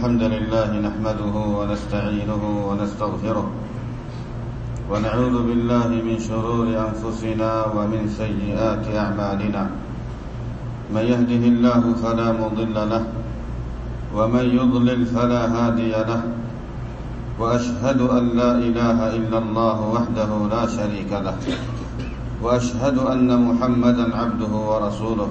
الحمد لله نحمده ونستعينه ونستغفره ونعوذ بالله من شرور أنفسنا ومن سيئات أعمالنا. من يهده الله فلا مضل له ومن يضلل فلا هادي له، وأشهد أن لا إله إلا الله وحده لا شريك له، وأشهد أن محمدا عبده ورسوله.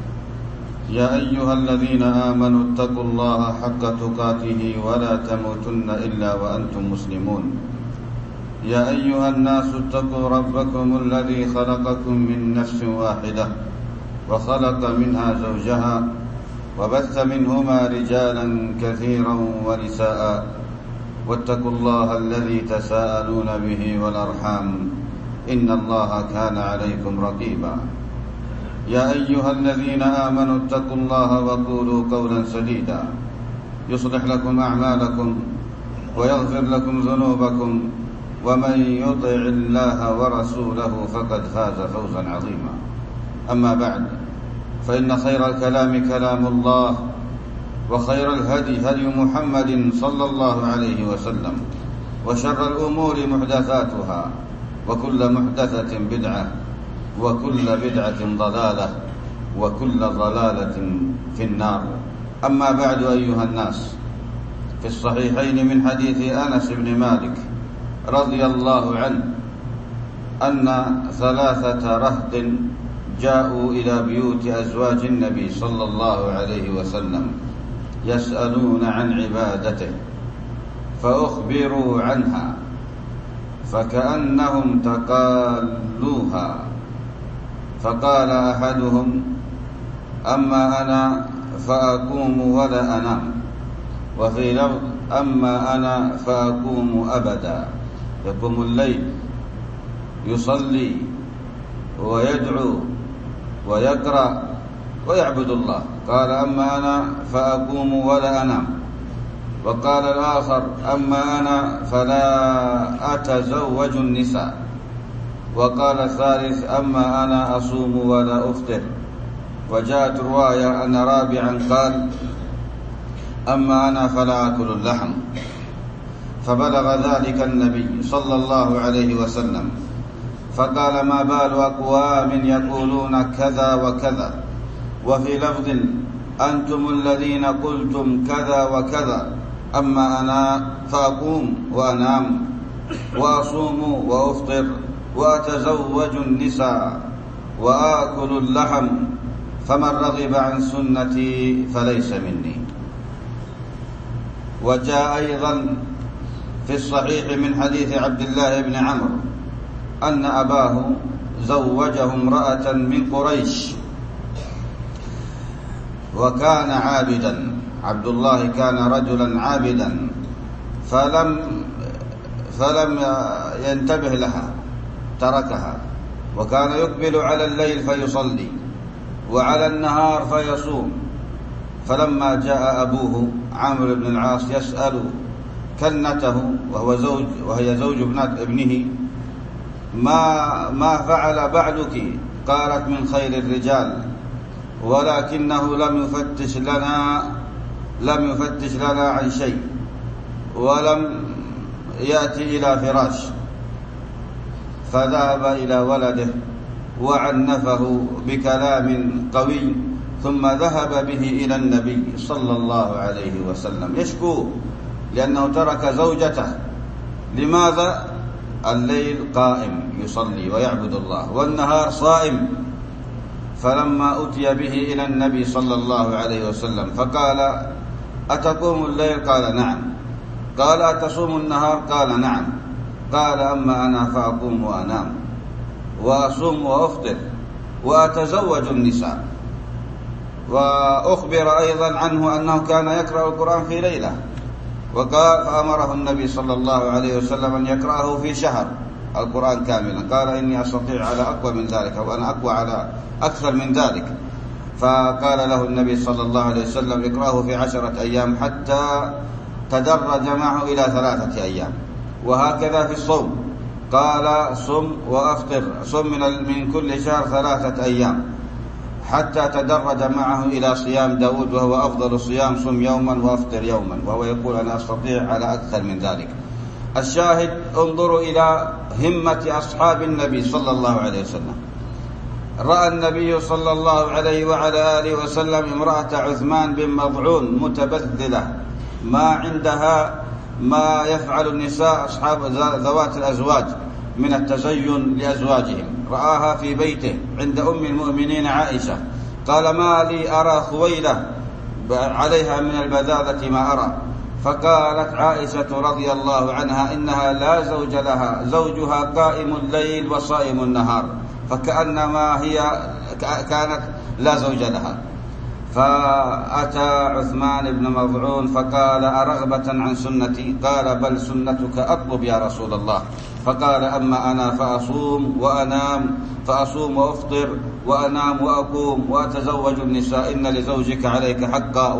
يا أيها الذين آمنوا اتقوا الله حق تقاته ولا تموتن إلا وأنتم مسلمون. يا أيها الناس اتقوا ربكم الذي خلقكم من نفس واحدة وخلق منها زوجها وبث منهما رجالا كثيرا ونساء، واتقوا الله الذي تساءلون به والأرحام إن الله كان عليكم رقيبا. يا أيها الذين آمنوا اتقوا الله وقولوا قولا سديدا يصلح لكم أعمالكم ويغفر لكم ذنوبكم، ومن يطع الله ورسوله فقد فاز فوزا عظيما. أما بعد، فإن خير الكلام كلام الله، وخير الهدي هدي محمد صلى الله عليه وسلم، وشر الأمور محدثاتها، وكل محدثة بدعة، وكل بدعة ضلالة، وكل ضلالة في النار. أما بعد، أيها الناس، في الصحيحين من حديث أنس بن مالك رضي الله عنه أن 3 رهط جاءوا إلى بيوت أزواج النبي صلى الله عليه وسلم يسألون عن عبادته، فأخبروا عنها فكأنهم تقالوها. فقال أحدهم: أما أنا فأقوم ولا أنام، وفي لفظ: أما أنا فأقوم أبدا، يقوم الليل يصلي ويدعو ويقرأ ويعبد الله. قال: أما أنا فأقوم ولا أنام. وقال الآخر: أما أنا فلا أتزوج النساء. وقال الثالث: أما أنا أصوم ولا أفطر. وجاءت رواية أن رابعا قال: أما أنا فلا أكل اللحم. فبلغ ذلك النبي صلى الله عليه وسلم، فقال: ما بال أقوام يقولون كذا وكذا، وفي لفظ: أنتم الذين قلتم كذا وكذا. أما أنا فأقوم وأنام وأصوم وأفطر وأتزوج النساء وآكل اللحم، فمن رغب عن سنتي فليس مني. وجاء أيضا في الصحيح من حديث عبد الله بن عمرو أن أباه زوجه امرأة من قريش، وكان عابدا. عبد الله كان رجلا عابدا، فلم ينتبه لها، تركها، وكان يقبل على الليل فيصلي وعلى النهار فيصوم. فلما جاء أبوه عامر بن العاص يسأل كنته وهي زوج ابنه: ما فعل بعلك؟ قالت: من خير الرجال، ولكنه لم يفتش لنا عن شيء، ولم يأتي إلى فراش. فذهب إلى ولده وعنفه بكلام قوي، ثم ذهب به إلى النبي صلى الله عليه وسلم يشكو لأنه ترك زوجته. لماذا؟ الليل قائم يصلي ويعبد الله، والنهار صائم. فلما أتي به إلى النبي صلى الله عليه وسلم فقال: أتقوم الليل؟ قال: نعم. قال: أتصوم النهار؟ قال: نعم. قال: أما أنا فأقوم وأنام وأصوم وأفطر وأتزوج النساء. وأخبر أيضا عنه أنه كان يقرأ القرآن في ليلة، وقال: فأمره النبي صلى الله عليه وسلم أن يقرأه في شهر القرآن كاملا. قال: إني أستطيع على أقوى من ذلك، وأنا أقوى على أكثر من ذلك. فقال له النبي صلى الله عليه وسلم: اقرأه في 10 أيام، حتى تدرج معه إلى 3 أيام. وهكذا في الصوم، قال: صم وأفطر، صم من كل شهر 3 أيام، حتى تدرج معه إلى صيام داود، وهو أفضل الصيام: صم يوما وأفطر يوما. وهو يقول: أنا أستطيع على أكثر من ذلك. الشاهد: انظروا إلى همة أصحاب النبي صلى الله عليه وسلم. رأى النبي صلى الله عليه وعلى آله وسلم امرأة عثمان بن مضعون متبذلة، ما عندها ما يفعل النساء أصحاب ذوات الأزواج من التزين لأزواجهم. رآها في بيته عند أم المؤمنين عائشة، قال: ما لي أرى خويلة عليها من البذاذة ما أرى. فقالت عائشة رضي الله عنها: إنها لا زوج لها، زوجها قائم الليل وصائم النهار، فكأنما هي كانت لا زوج لها. فأتى عثمان بن مضعون فقال: أرغبة عن سنتي؟ قال: بل سنتك أطلب يا رسول الله. فقال: أما أنا فأصوم وأنام، فأصوم وأفطر وأنام وأقوم وأتزوج النساء، إن لزوجك عليك حقا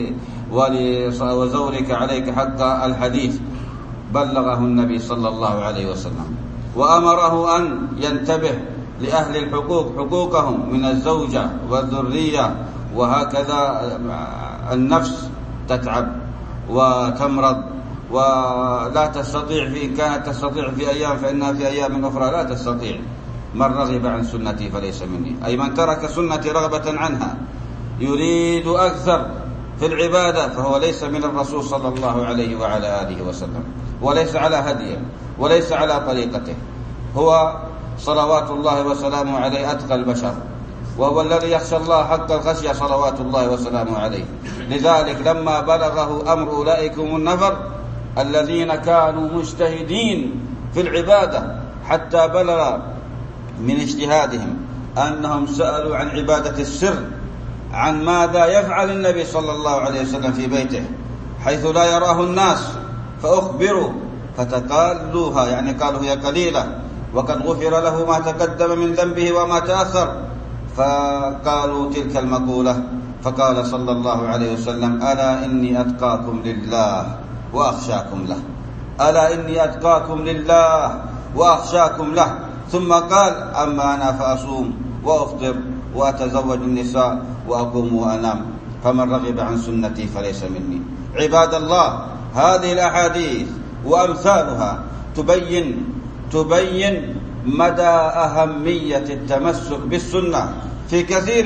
وزورك عليك حقا. الحديث بلغه النبي صلى الله عليه وسلم، وأمره أن ينتبه لأهل الحقوق حقوقهم من الزوجة والذرية. وهكذا النفس تتعب وتمرض ولا تستطيع، إن كانت تستطيع في أيام فإنها في أيام أخرى لا تستطيع. من رغب عن سنتي فليس مني، أي من ترك سنتي رغبة عنها يريد أكثر في العبادة فهو ليس من الرسول صلى الله عليه وعلى آله وسلم، وليس على هديه وليس على طريقته. هو صلوات الله وسلامه عليه أتقى البشر، وهو الذي يخشى الله حق الخشية صلوات الله وسلامه عليه. لذلك لما بلغه أمر أولئك النفر الذين كانوا مجتهدين في العبادة حتى بلغ من اجتهادهم أنهم سألوا عن عبادة السر، عن ماذا يفعل النبي صلى الله عليه وسلم في بيته حيث لا يراه الناس، فأخبروا فتقالوها، يعني قالوا هي قليلة وقد غفر له ما تقدم من ذنبه وما تأخر. فقالوا تلك المقولة، فقال صلى الله عليه وسلم: ألا إني أتقاكم لله وأخشاكم له، ألا إني أتقاكم لله وأخشاكم له. ثم قال: أما أنا فأصوم وأفطر وأتزوج النساء وأقوم وأنام، فمن رغب عن سنتي فليس مني. عباد الله، هذه الأحاديث وأمثالها تبين مدى أهمية التمسك بالسنة في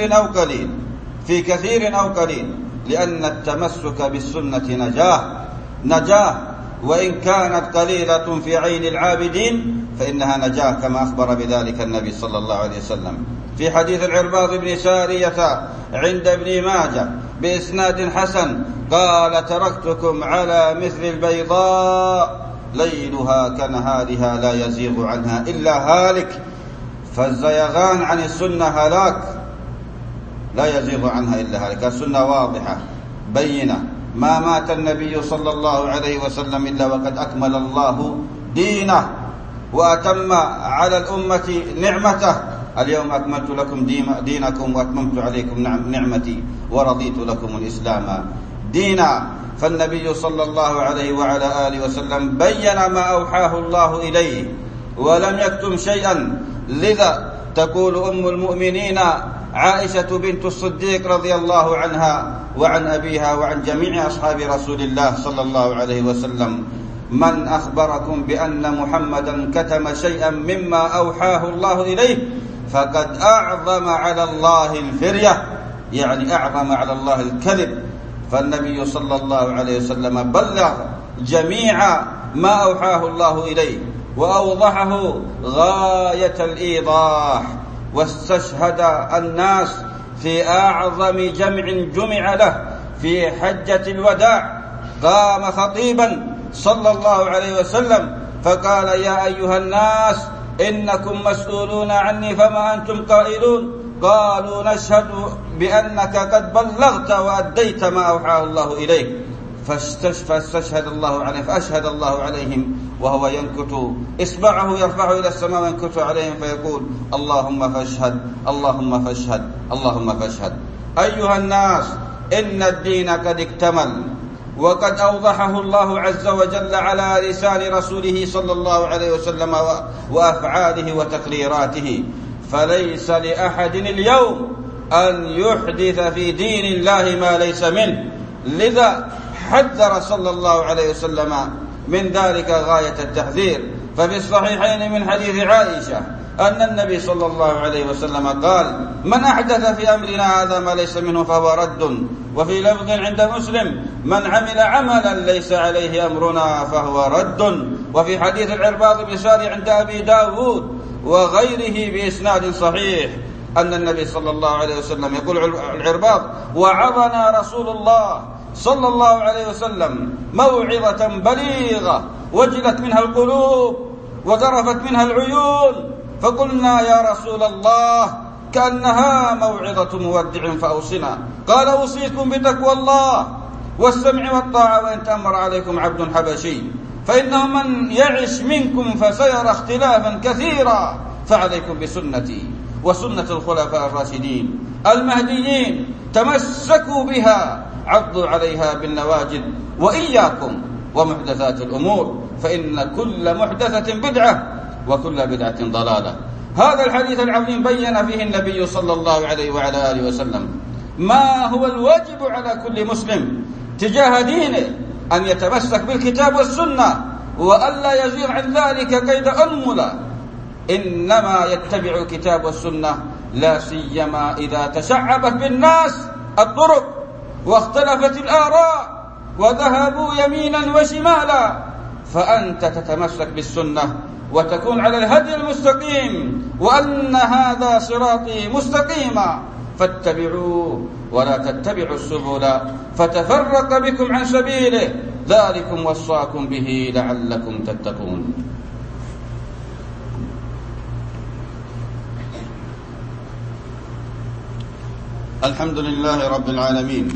كثير أو قليل، لأن التمسك بالسنة نجاة، وإن كانت قليلة في عين العابدين فإنها نجاة، كما أخبر بذلك النبي صلى الله عليه وسلم في حديث العرباض بن سارية عند ابن ماجه بإسناد حسن قال: تركتكم على مثل البيضاء ليلها كنهارها لا يزيغ عنها إلا هالك. فالزيغان عن السنة هلاك، لا يزيغ عنها إلا هالك. السنة واضحة بينة، ما مات النبي صلى الله عليه وسلم إلا وقد أكمل الله دينه وأتم على الأمة نعمته. اليوم أكملت لكم دينكم وأتممت عليكم نعمتي ورضيت لكم الإسلام دينا. فالنبي صلى الله عليه وعلى آله وسلم بين ما أوحاه الله إليه ولم يكتم شيئا. لذا تقول أم المؤمنين عائشة بنت الصديق رضي الله عنها وعن أبيها وعن جميع أصحاب رسول الله صلى الله عليه وسلم: من أخبركم بأن محمدا كتم شيئا مما أوحاه الله إليه فقد أعظم على الله الفرية، يعني أعظم على الله الكذب. فالنبي صلى الله عليه وسلم بلغ جميع ما أوحاه الله إليه وأوضحه غاية الإيضاح، واستشهد الناس في أعظم جمع له في حجة الوداع. قام خطيبا صلى الله عليه وسلم فقال: يا أيها الناس إنكم مسؤولون عني فما أنتم قائلون؟ قالوا: نشهد بأنك قد بلغت وأديت ما أوحاه الله إليك. فاستشهد الله عليه، فأشهد الله عليهم وهو ينكت إصبعه يرفعه إلى السماء وينكت عليهم فيقول: اللهم فاشهد اللهم فاشهد اللهم فاشهد. أيها الناس، إن الدين قد اكتمل وقد أوضحه الله عز وجل على لسان رسوله صلى الله عليه وسلم وأفعاله وتقريراته، فليس لأحد اليوم أن يحدث في دين الله ما ليس منه. لذا حذر صلى الله عليه وسلم من ذلك غاية التحذير. ففي الصحيحين من حديث عائشة أن النبي صلى الله عليه وسلم قال: من أحدث في أمرنا هذا ما ليس منه فهو رد. وفي لفظ عند مسلم: من عمل عملا ليس عليه أمرنا فهو رد. وفي حديث العرباض بن ساري عند أبي داود وغيره بإسناد صحيح أن النبي صلى الله عليه وسلم يقول العرباض: وعظنا رسول الله صلى الله عليه وسلم موعظة بليغة وجلت منها القلوب وذرفت منها العيون، فقلنا: يا رسول الله كأنها موعظة مودع فأوصنا. قال: أوصيكم بتقوى الله والسمع والطاعة وإن تأمر عليكم عبد حبشي، فإنه من يعش منكم فسيرى اختلافا كثيرا، فعليكم بسنتي وسنة الخلفاء الراشدين المهديين، تمسكوا بها عضوا عليها بالنواجذ، وإياكم ومحدثات الأمور، فإن كل محدثة بدعة وكل بدعة ضلالة. هذا الحديث العظيم بين فيه النبي صلى الله عليه وعلى آله وسلم ما هو الواجب على كل مسلم تجاه دينه: أن يتمسك بالكتاب والسنة وألا يزيغ عن ذلك كيد أنملة، إنما يتبع الكتاب والسنة، لا سيما إذا تشعبت بالناس الطرق واختلفت الآراء وذهبوا يمينا وشمالا، فأنت تتمسك بالسنة وتكون على الهدي المستقيم، وأن هذا صراطي مستقيما فاتبعوه ولا تتبعوا السبل فتفرق بكم عن سبيله، ذلكم وصاكم به لعلكم تتقون. الحمد لله رب العالمين،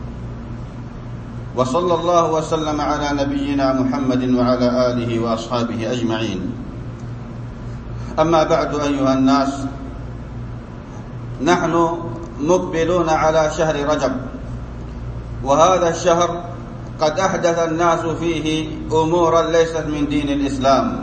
وصلى الله وسلم على نبينا محمد وعلى آله وأصحابه أجمعين. أما بعد أيها الناس، نحن مقبلون على شهر رجب، وهذا الشهر قد أحدث الناس فيه أمورا ليست من دين الإسلام.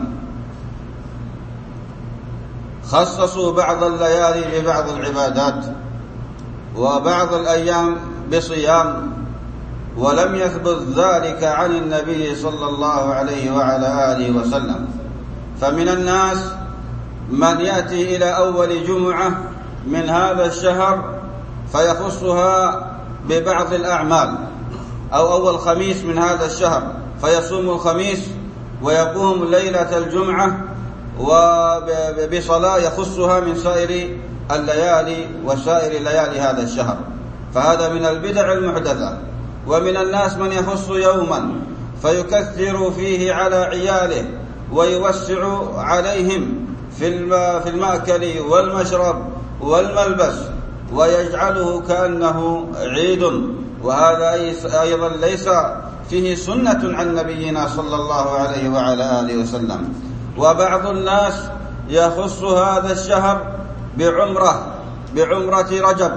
خصصوا بعض الليالي ببعض العبادات وبعض الأيام بصيام، ولم يثبت ذلك عن النبي صلى الله عليه وعلى آله وسلم. فمن الناس من يأتي إلى أول جمعة من هذا الشهر فيخصها ببعض الأعمال، أو أول خميس من هذا الشهر فيصوم الخميس ويقوم ليلة الجمعة وبصلاة يخصها من سائر الليالي وسائر ليالي هذا الشهر، فهذا من البدع المحدثة. ومن الناس من يخص يوما فيكثر فيه على عياله ويوسع عليهم في المأكل والمشرب والملبس ويجعله كأنه عيد، وهذا أيضا ليس فيه سنة عن نبينا صلى الله عليه وعلى آله وسلم. وبعض الناس يخص هذا الشهر بعمرة رجب،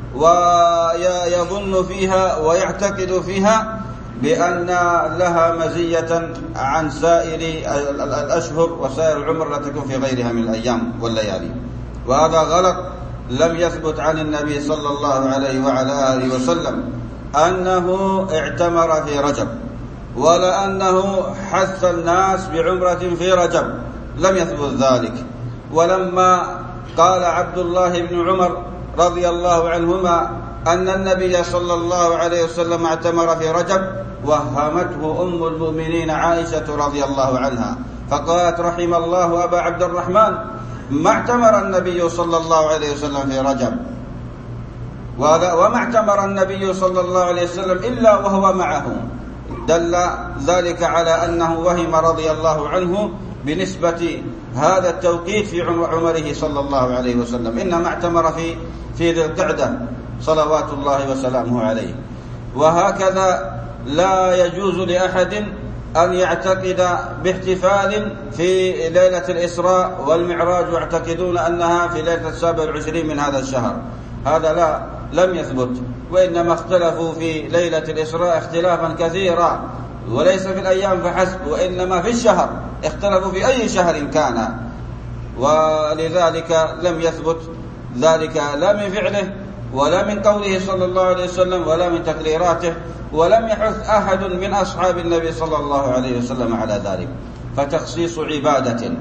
ويظن فيها ويعتقد فيها بأن لها مزية عن سائر الأشهر وسائر العمر التي تكون في غيرها من الأيام والليالي، وهذا غلط. لم يثبت عن النبي صلى الله عليه وعلى آله وسلم أنه اعتمر في رجب، ولا أنه حث الناس بعمرة في رجب، لم يثبت ذلك. ولما قال عبد الله بن عمر رضي الله عنهما أن النبي صلى الله عليه وسلم اعتمر في رجب، وهمته أم المؤمنين عائشة رضي الله عنها، فقالت: رحم الله أبا عبد الرحمن، ما اعتمر النبي صلى الله عليه وسلم في رجب، وما اعتمر النبي صلى الله عليه وسلم إلا وهو معه. دل ذلك على أنه وهم رضي الله عنه بنسبة هذا التوقيت في عمره صلى الله عليه وسلم، إنما اعتمر في ذي القعدة صلوات الله وسلامه عليه. وهكذا لا يجوز لأحد أن يعتقد باحتفال في ليلة الإسراء والمعراج ويعتقدون أنها في ليلة 27 من هذا الشهر، هذا لم يثبت، وإنما اختلفوا في ليلة الإسراء اختلافا كثيرا، وليس في الأيام فحسب، وإنما في الشهر، اختلفوا في أي شهر كان، ولذلك لم يثبت ذلك لا من فعله ولا من قوله صلى الله عليه وسلم ولا من تقريراته، ولم يحث أحد من أصحاب النبي صلى الله عليه وسلم على ذلك. فتخصيص عبادة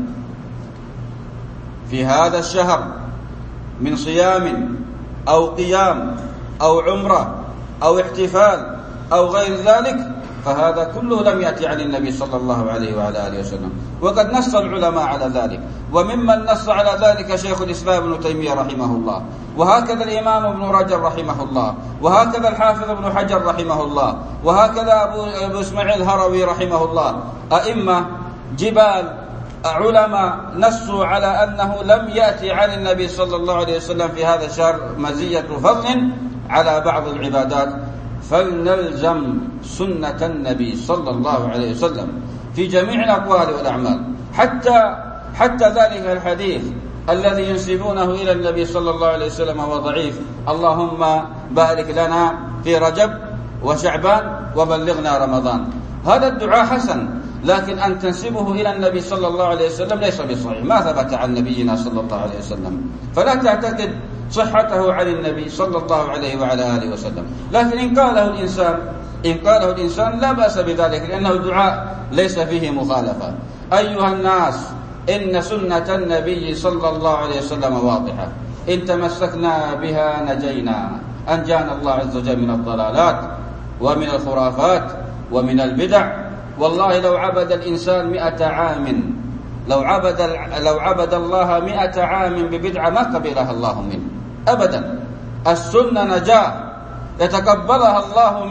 في هذا الشهر من صيام أو قيام أو عمرة أو احتفال أو غير ذلك، فهذا كله لم يأتي عن النبي صلى الله عليه وعلى آله وسلم، وقد نص العلماء على ذلك. وممن نص على ذلك شيخ الإسلام ابن تيمية رحمه الله، وهكذا الإمام ابن رجب رحمه الله، وهكذا الحافظ ابن حجر رحمه الله، وهكذا أبو إسماعيل الهروي رحمه الله. أئمة جبال علماء نصوا على أنه لم يأتي عن النبي صلى الله عليه وسلم في هذا الشهر مزية فضل على بعض العبادات، فلنلزم سنة النبي صلى الله عليه وسلم في جميع الأقوال والأعمال، حتى ذلك الحديث الذي ينسبونه إلى النبي صلى الله عليه وسلم هو ضعيف: اللهم بارك لنا في رجب وشعبان وبلغنا رمضان. هذا الدعاء حسن، لكن أن تنسبه إلى النبي صلى الله عليه وسلم ليس بصحيح، ما ثبت عن نبينا صلى الله عليه وسلم، فلا تعتقد صحته عن النبي صلى الله عليه وعلى آله وسلم. لكن إن قاله الإنسان لا بأس بذلك، لأنه دعاء ليس فيه مخالفة. أيها الناس، إن سنة النبي صلى الله عليه وسلم واضحة، إن تمسكنا بها نجينا، أنجانا الله عز وجل من الضلالات ومن الخرافات ومن البدع. والله لو عبد الإنسان 100 عام، لو عبد الله 100 عام ببدعة ما قبلها الله منه أبدا. السنة نجاة يتقبلها الله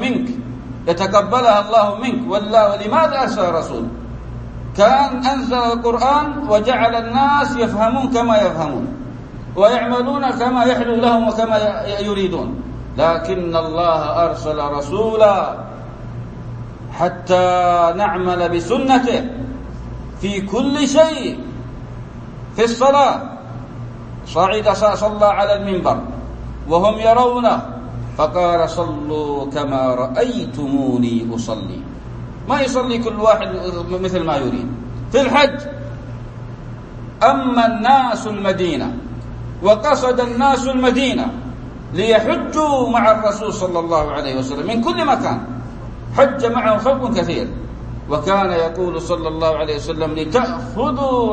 منك. ولماذا أرسل رسول؟ كان أنزل القرآن وجعل الناس يفهمون كما يفهمون ويعملون كما يحلو لهم وكما يريدون، لكن الله أرسل رسولا حتى نعمل بسنته في كل شيء. في الصلاة صلى على المنبر وهم يرونه فقال: صلوا كما رأيتموني أصلي. ما يصلي كل واحد مثل ما يريد. في الحج أما الناس المدينة وقصد الناس المدينة ليحجوا مع الرسول صلى الله عليه وسلم من كل مكان، حج معه خلق كثير، وكان يقول صلى الله عليه وسلم: لتأخذوا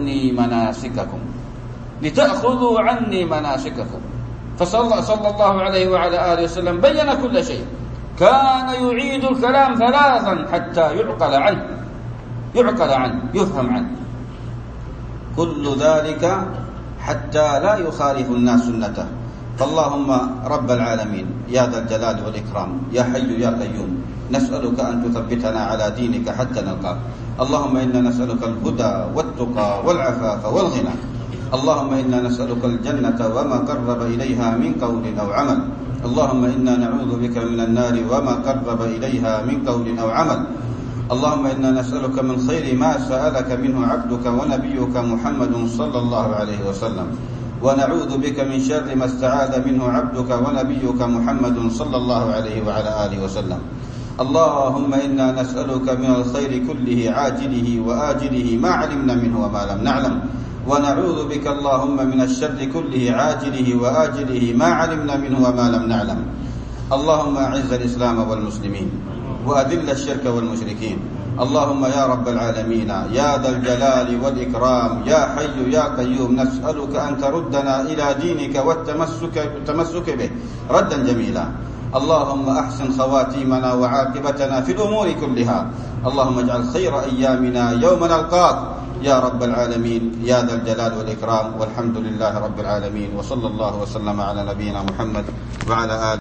عني مناسككم. فصلى الله عليه وعلى آله وسلم بين كل شيء، كان يعيد الكلام 3 حتى يعقل عنه يفهم عنه، كل ذلك حتى لا يخالف الناس سنته. فاللهم رب العالمين يا ذا الجلال والإكرام يا حي يا قيوم، نسألك أن تثبتنا على دينك حتى نلقاك. اللهم إنا نسألك الهدى والتقى والعفاف والغنى. اللهم إنا نسألك الجنة وما قرب إليها من قول أو عمل. اللهم إنا نعوذ بك من النار وما قرب إليها من قول أو عمل. اللهم إنا نسألك من خير ما سألك منه عبدك ونبيك محمد صلى الله عليه وسلم، ونعوذ بك من شر ما استعاذ منه عبدك ونبيك محمد صلى الله عليه وعلى آله وسلم. اللهم إنا نسألك من الخير كله عاجله وآجله ما علمنا منه وما لم نعلم، ونعوذ بك اللهم من الشر كله عاجله وآجله ما علمنا منه وما لم نعلم. اللهم أعز الإسلام والمسلمين وأذل الشرك والمشركين. اللهم يا رب العالمين يا ذا الجلال والإكرام يا حي يا قيوم، نسألك أن تردنا إلى دينك والتمسك به ردا جميلا. اللهم أحسن خواتيمنا وعاقبتنا في الأمور كلها. اللهم اجعل خير أيامنا يوم نلقاك يا رب العالمين يا ذا الجلال والإكرام، والحمد لله رب العالمين، وصلى الله وسلم على نبينا محمد وعلى آله